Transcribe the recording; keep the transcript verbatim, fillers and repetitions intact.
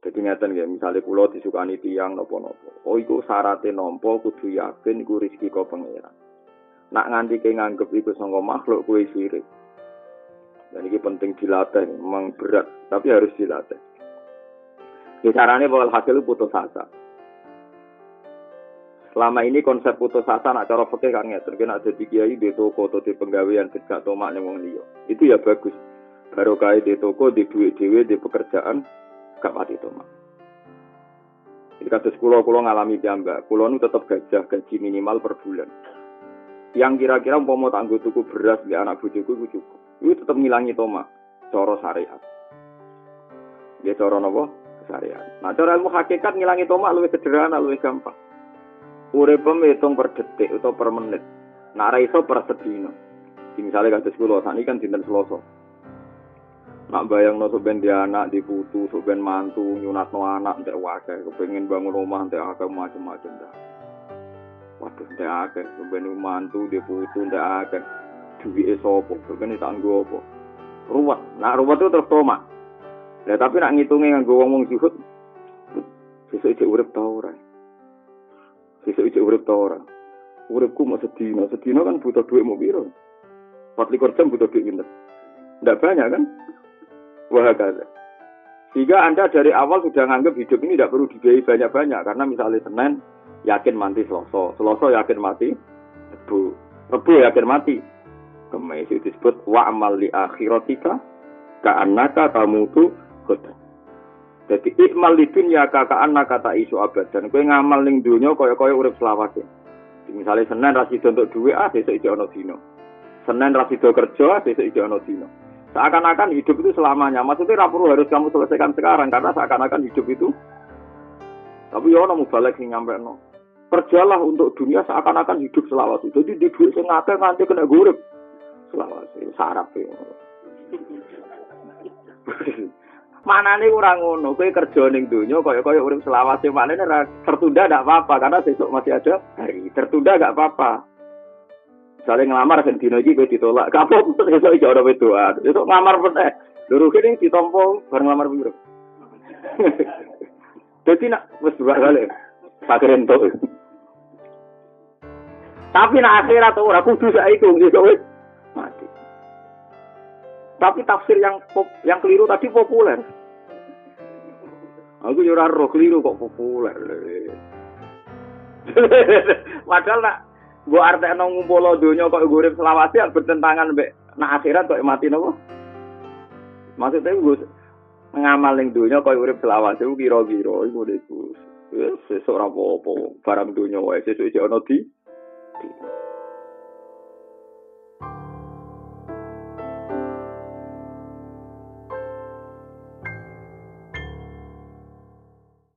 Jadi ngeten nggih, misale kula disukani tiyang napa-napa. Oh iku syaraté nampa kudu yakin iku rezeki kok pangeran. Nak nganti ke nganggep iku sangka makhluk kuwi sirik. Dan ini penting dilatih, memang berat, tapi harus dilatih. Ya caranya bakal hasil putus asa. Selama ini konsep putus asa nak cara fikih kan ngeten, kena ada di kiai di toko atau di penggawean gak tomak ning wong liya. Itu ya bagus. Baru kaya di toko, di duit dhewe, di pekerjaan gak mati tomak. Jadi kados kula-kula ngalami piyambak, kula nu tetep gajah gaji minimal per bulan. Yang kira-kira umpama tanggo tuku beras di anak bojoku iku cukup. Itu tetep ngilangi tomak cara syariat. Ya cara napa? Syariat. Nah, cara ilmu hakikat ngilangi tomak luwih sederhana, luwih gampang. Urip hitung per detik atau per menit. Nah, ra iso per sedina. Misale kados kula sakniki kan dinten Selasa. Nak bayangno sampeyan di anak, di putu, sampeyan mantu, nyunatno anak entek wae, kepengin bangun omah entek akeh macam-macam dah. Waduh, entek akeh, sampeyan mantu, di putu entek akeh. Duwike sapa? Sampeyan tanggo apa? Ruwet. Nak ruwet itu terus tomak. Lah tapi nak ngitunge nganggo wong-wong zuhud, sesuk iki urip ta ora? Sesuk iki urip ta ora? Uripku mau sedina, sedina kan butuh duit mau piro? empat puluh jam butuh duit pinter. Enggak banyak kan? Wah kata. Jika Anda dari awal sudah nganggap hidup ini tidak perlu dibiayai banyak-banyak. Karena misalnya Senin, yakin mati Selasa. Selasa yakin mati Rebu. Rebu yakin mati Kemis. Itu disebut wa'amal li akhiratika ka'annaka tamutu khudan. Jadi ikmal li dunya ka'annaka ta'isu abadan. Kau ngamal ning dunya kaya-kaya urip selawase. Misalnya Senin rasido untuk duit, ah besok iki ana dina. Senin rasido kerja, besok iki ana dina. Seakan-akan hidup itu selamanya. Maksudnya rapuru harus kamu selesaikan sekarang. Karena seakan-akan hidup itu. Tapi ya orang mubalek sing nyampe no. Kerjalah untuk dunia seakan-akan hidup selawase. Jadi di duit sing akeh nganti kena gurip. Selawase. Sarap ya. Manane ora ngono. Kowe kerja ning donya kaya-kaya urip selawase. Maknane tertunda ndak apa-apa. Karena besok masih ada hari. Tertunda nggak apa-apa. Misalnya ngelamar kan dino iki kowe ditolak. Kapok esuk iki ora wedoan. Esuk ngamar meneh. Lho kene ditampa bareng ngelamar piro. Dadi nak wis dua kali. Pakren tok. Tapi nak akhirat ora kudu saiki wis wis mati. Tapi tafsir yang pop, yang keliru tadi populer. Aku yo ora roh keliru kok populer. Padahal nak mbok artekno ngumpul donya kok urip selawase bertentangan mbek nak akhirat kok mati napa? Maksudnya gue ngamal ning donya kok urip selawase kira-kira iku iku. Wis sesuk ora apa-apa, barang donya wae sesuk iki ana di